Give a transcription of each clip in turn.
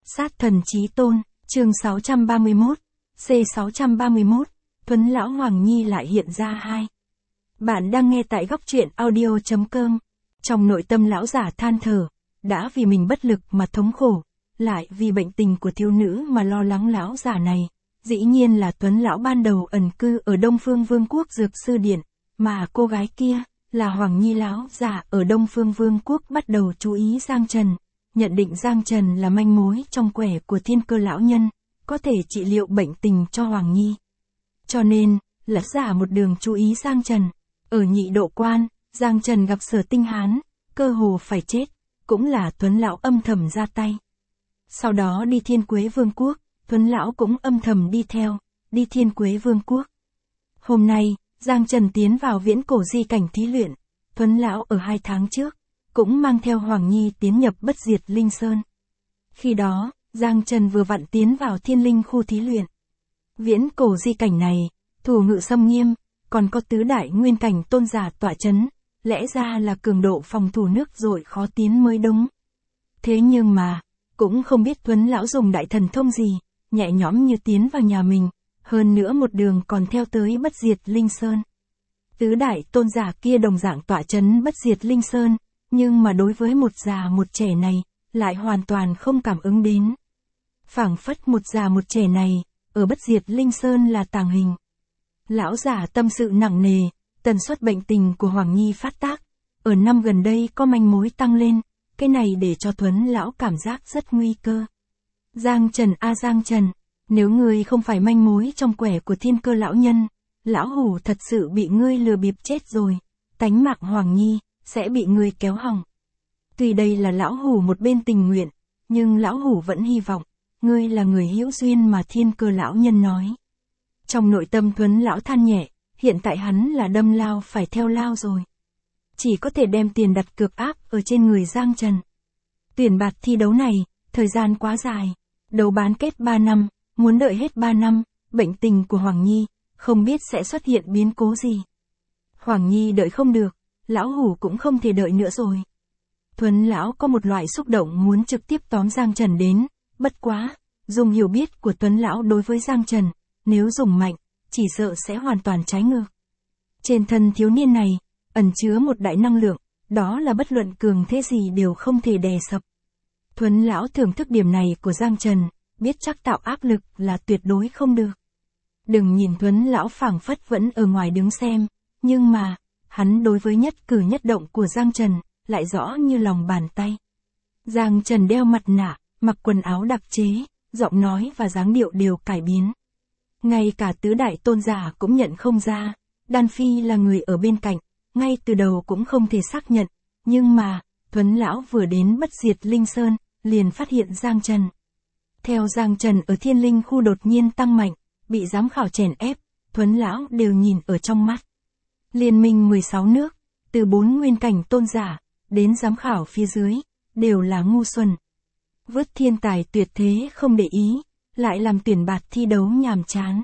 Sát thần chí tôn, chương 631, C631, Tuấn Lão Hoàng Nhi lại hiện ra hai. Bạn đang nghe tại góc truyện audio.com. Trong nội tâm lão giả than thở, đã vì mình bất lực mà thống khổ, lại vì bệnh tình của thiếu nữ mà lo lắng. Lão giả này, dĩ nhiên là Tuấn Lão ban đầu ẩn cư ở Đông Phương Vương quốc Dược Sư Điện, mà cô gái kia, là Hoàng Nhi. Lão giả ở Đông Phương Vương quốc bắt đầu chú ý Giang Trần, nhận định Giang Trần là manh mối trong quẻ của Thiên Cơ lão nhân, có thể trị liệu bệnh tình cho Hoàng Nhi. Cho nên, lão giả một đường chú ý Giang Trần. Ở Nhị Độ Quan, Giang Trần gặp Sở Tinh Hán, cơ hồ phải chết, cũng là Tuấn Lão âm thầm ra tay. Sau đó đi Thiên Quế Vương quốc, Tuấn Lão cũng âm thầm đi theo, đi Thiên Quế Vương quốc. Hôm nay, Giang Trần tiến vào viễn cổ di cảnh thí luyện, Tuấn Lão ở 2 tháng trước, cũng mang theo Hoàng Nhi tiến nhập Bất Diệt Linh Sơn. Khi đó, Giang Trần vừa vặn tiến vào Thiên Linh khu thí luyện. Viễn cổ di cảnh này, thủ ngự xâm nghiêm, còn có tứ đại nguyên cảnh tôn giả tọa chấn, lẽ ra là cường độ phòng thủ nước dội khó tiến mới đúng. Thế nhưng mà, cũng không biết Tuấn Lão dùng đại thần thông gì, nhẹ nhõm như tiến vào nhà mình, hơn nữa một đường còn theo tới Bất Diệt Linh Sơn. Tứ đại tôn giả kia đồng dạng tọa chấn Bất Diệt Linh Sơn, nhưng mà đối với một già một trẻ này, lại hoàn toàn không cảm ứng đến. Phảng phất một già một trẻ này, ở Bất Diệt Linh Sơn là tàng hình. Lão giả tâm sự nặng nề, tần suất bệnh tình của Hoàng Nhi phát tác, ở năm gần đây có manh mối tăng lên, cái này để cho Tuấn Lão cảm giác rất nguy cơ. Giang Trần a Giang Trần, nếu ngươi không phải manh mối trong quẻ của Thiên Cơ lão nhân, lão hủ thật sự bị ngươi lừa bịp chết rồi, tánh mạng Hoàng Nhi sẽ bị ngươi kéo hỏng. Tuy đây là lão hủ một bên tình nguyện, nhưng lão hủ vẫn hy vọng, ngươi là người hữu duyên mà Thiên Cơ lão nhân nói. Trong nội tâm Tuấn Lão than nhẹ, hiện tại hắn là đâm lao phải theo lao rồi. Chỉ có thể đem tiền đặt cược áp ở trên người Giang Trần. Tuyển bạt thi đấu này, thời gian quá dài, đấu bán kết 3 năm, muốn đợi hết 3 năm, bệnh tình của Hoàng Nhi, không biết sẽ xuất hiện biến cố gì. Hoàng Nhi đợi không được, lão hủ cũng không thể đợi nữa rồi. Tuấn Lão có một loại xúc động muốn trực tiếp tóm Giang Trần đến, bất quá, dùng hiểu biết của Tuấn Lão đối với Giang Trần, nếu dùng mạnh, chỉ sợ sẽ hoàn toàn trái ngược. Trên thân thiếu niên này, ẩn chứa một đại năng lượng, đó là bất luận cường thế gì đều không thể đè sập. Tuấn Lão thưởng thức điểm này của Giang Trần, biết chắc tạo áp lực là tuyệt đối không được. Đừng nhìn Tuấn Lão phảng phất vẫn ở ngoài đứng xem, nhưng mà, hắn đối với nhất cử nhất động của Giang Trần, lại rõ như lòng bàn tay. Giang Trần đeo mặt nạ, mặc quần áo đặc chế, giọng nói và dáng điệu đều cải biến. Ngay cả tứ đại tôn giả cũng nhận không ra, Đan Phi là người ở bên cạnh, ngay từ đầu cũng không thể xác nhận, nhưng mà, Tuấn Lão vừa đến Bất Diệt Linh Sơn, liền phát hiện Giang Trần. Theo Giang Trần ở Thiên Linh khu đột nhiên tăng mạnh, bị giám khảo chèn ép, Tuấn Lão đều nhìn ở trong mắt. Liên minh 16 nước, từ 4 nguyên cảnh tôn giả, đến giám khảo phía dưới, đều là ngu xuẩn. Vứt thiên tài tuyệt thế không để ý, lại làm tuyển bạt thi đấu nhàm chán.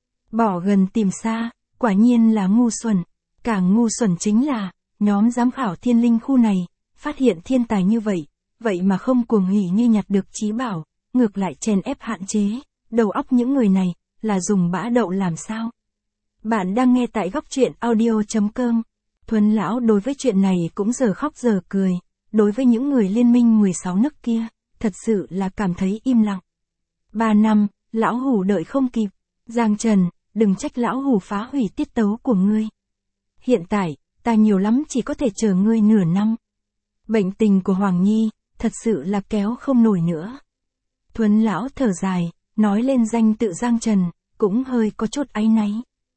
Bỏ gần tìm xa, quả nhiên là ngu xuẩn. Càng ngu xuẩn chính là, nhóm giám khảo Thiên Linh khu này, phát hiện thiên tài như vậy, vậy mà không cuồng hỉ như nhặt được trí bảo, ngược lại chèn ép hạn chế, đầu óc những người này, là dùng bã đậu làm sao. Bạn đang nghe tại góc truyện audio.com. Tuấn Lão đối với chuyện này cũng giờ khóc giờ cười, đối với những người liên minh 16 nước kia, thật sự là cảm thấy im lặng. 3 năm, lão hủ đợi không kịp. Giang Trần, đừng trách lão hủ phá hủy tiết tấu của ngươi. Hiện tại, ta nhiều lắm chỉ có thể chờ ngươi nửa năm. Bệnh tình của Hoàng Nhi, thật sự là kéo không nổi nữa. Tuấn Lão thở dài, nói lên danh tự Giang Trần, cũng hơi có chút áy náy.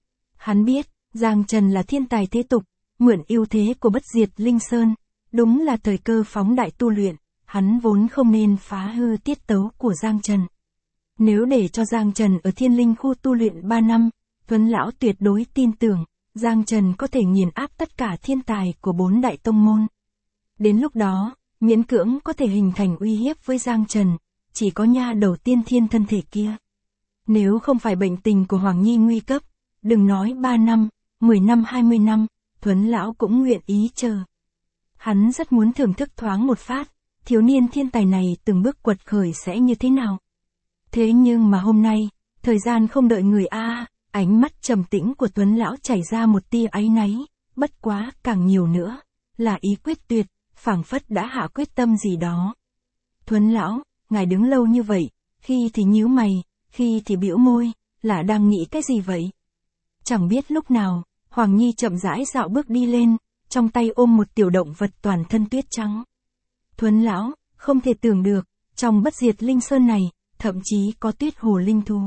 Hắn biết, Giang Trần là thiên tài thế tục, mượn ưu thế của Bất Diệt Linh Sơn, đúng là thời cơ phóng đại tu luyện, hắn vốn không nên phá hư tiết tấu của Giang Trần. Nếu để cho Giang Trần ở Thiên Linh khu tu luyện 3 năm, Tuấn Lão tuyệt đối tin tưởng, Giang Trần có thể nghiền áp tất cả thiên tài của 4 đại tông môn. Đến lúc đó, miễn cưỡng có thể hình thành uy hiếp với Giang Trần, chỉ có nha đầu tiên thiên thân thể kia. Nếu không phải bệnh tình của Hoàng Nhi nguy cấp, đừng nói 3 năm, 10 năm 20 năm, Tuấn Lão cũng nguyện ý chờ. Hắn rất muốn thưởng thức thoáng một phát, thiếu niên thiên tài này từng bước quật khởi sẽ như thế nào. Thế nhưng mà hôm nay, thời gian không đợi người a, ánh mắt trầm tĩnh của Tuấn lão chảy ra một tia áy náy, bất quá càng nhiều nữa, là ý quyết tuyệt, phảng phất đã hạ quyết tâm gì đó. Tuấn lão, ngài đứng lâu như vậy, khi thì nhíu mày, khi thì bĩu môi, là đang nghĩ cái gì vậy? Chẳng biết lúc nào, Hoàng Nhi chậm rãi dạo bước đi lên, trong tay ôm một tiểu động vật toàn thân tuyết trắng. Tuấn lão, không thể tưởng được, trong bất diệt linh sơn này, thậm chí có tuyết hồ linh thú.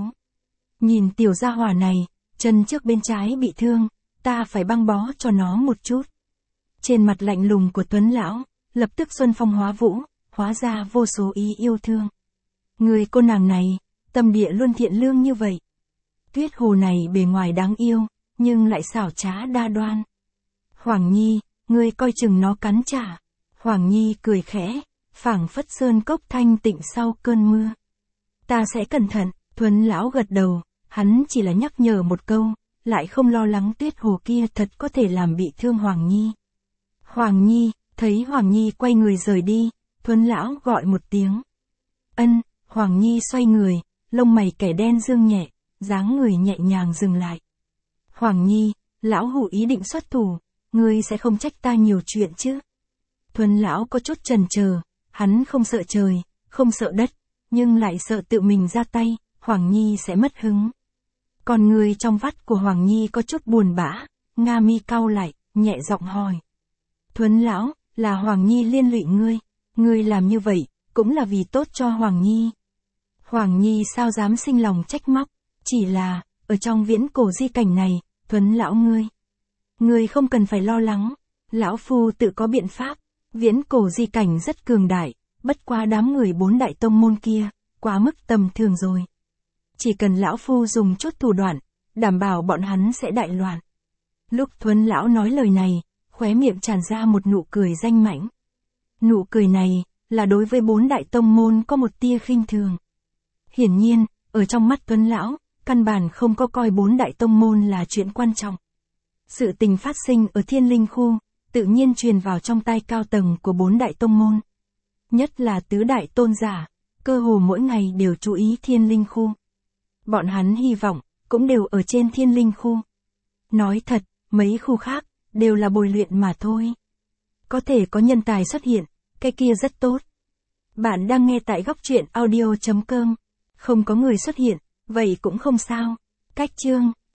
Nhìn tiểu gia hỏa này, chân trước bên trái bị thương, ta phải băng bó cho nó một chút. Trên mặt lạnh lùng của Tuấn lão, lập tức xuân phong hóa vũ, hóa ra vô số ý yêu thương. Người cô nàng này, tâm địa luôn thiện lương như vậy. Tuyết hồ này bề ngoài đáng yêu, nhưng lại xảo trá đa đoan. Hoàng Nhi, ngươi coi chừng nó cắn trả. Hoàng Nhi cười khẽ, phảng phất sơn cốc thanh tịnh sau cơn mưa. Ta sẽ cẩn thận, Tuấn lão gật đầu, hắn chỉ là nhắc nhở một câu, lại không lo lắng tuyết hồ kia thật có thể làm bị thương Hoàng Nhi. Hoàng Nhi, thấy Hoàng Nhi quay người rời đi, Tuấn lão gọi một tiếng. Ân, Hoàng Nhi xoay người, lông mày kẻ đen dương nhẹ, dáng người nhẹ nhàng dừng lại. Hoàng Nhi, lão hủ ý định xuất thủ, ngươi sẽ không trách ta nhiều chuyện chứ? Tuấn lão có chút chần chờ, hắn không sợ trời, không sợ đất, nhưng lại sợ tự mình ra tay, Hoàng Nhi sẽ mất hứng. Còn người trong vắt của Hoàng Nhi có chút buồn bã, nga mi cau lại, nhẹ giọng hỏi. Tuấn lão, là Hoàng Nhi liên lụy ngươi làm như vậy, cũng là vì tốt cho Hoàng Nhi. Hoàng Nhi sao dám sinh lòng trách móc, chỉ là, ở trong viễn cổ di cảnh này, Tuấn lão ngươi không cần phải lo lắng, lão phu tự có biện pháp, viễn cổ di cảnh rất cường đại, bất quá đám người 4 đại tông môn kia, quá mức tầm thường rồi. Chỉ cần lão phu dùng chút thủ đoạn, đảm bảo bọn hắn sẽ đại loạn. Lúc Tuấn lão nói lời này, khóe miệng tràn ra một nụ cười danh mãnh. Nụ cười này, là đối với 4 đại tông môn có một tia khinh thường. Hiển nhiên, ở trong mắt Tuấn lão, căn bản không có coi 4 đại tông môn là chuyện quan trọng. Sự tình phát sinh ở Thiên Linh khu, tự nhiên truyền vào trong tai cao tầng của 4 đại tông môn. Nhất là tứ đại tôn giả, cơ hồ mỗi ngày đều chú ý Thiên Linh khu. Bọn hắn hy vọng, cũng đều ở trên Thiên Linh khu. Nói thật, mấy khu khác, đều là bồi luyện mà thôi. Có thể có nhân tài xuất hiện, cái kia rất tốt. Bạn đang nghe tại góc truyện audio.com. Không có người xuất hiện, vậy cũng không sao. Cách chương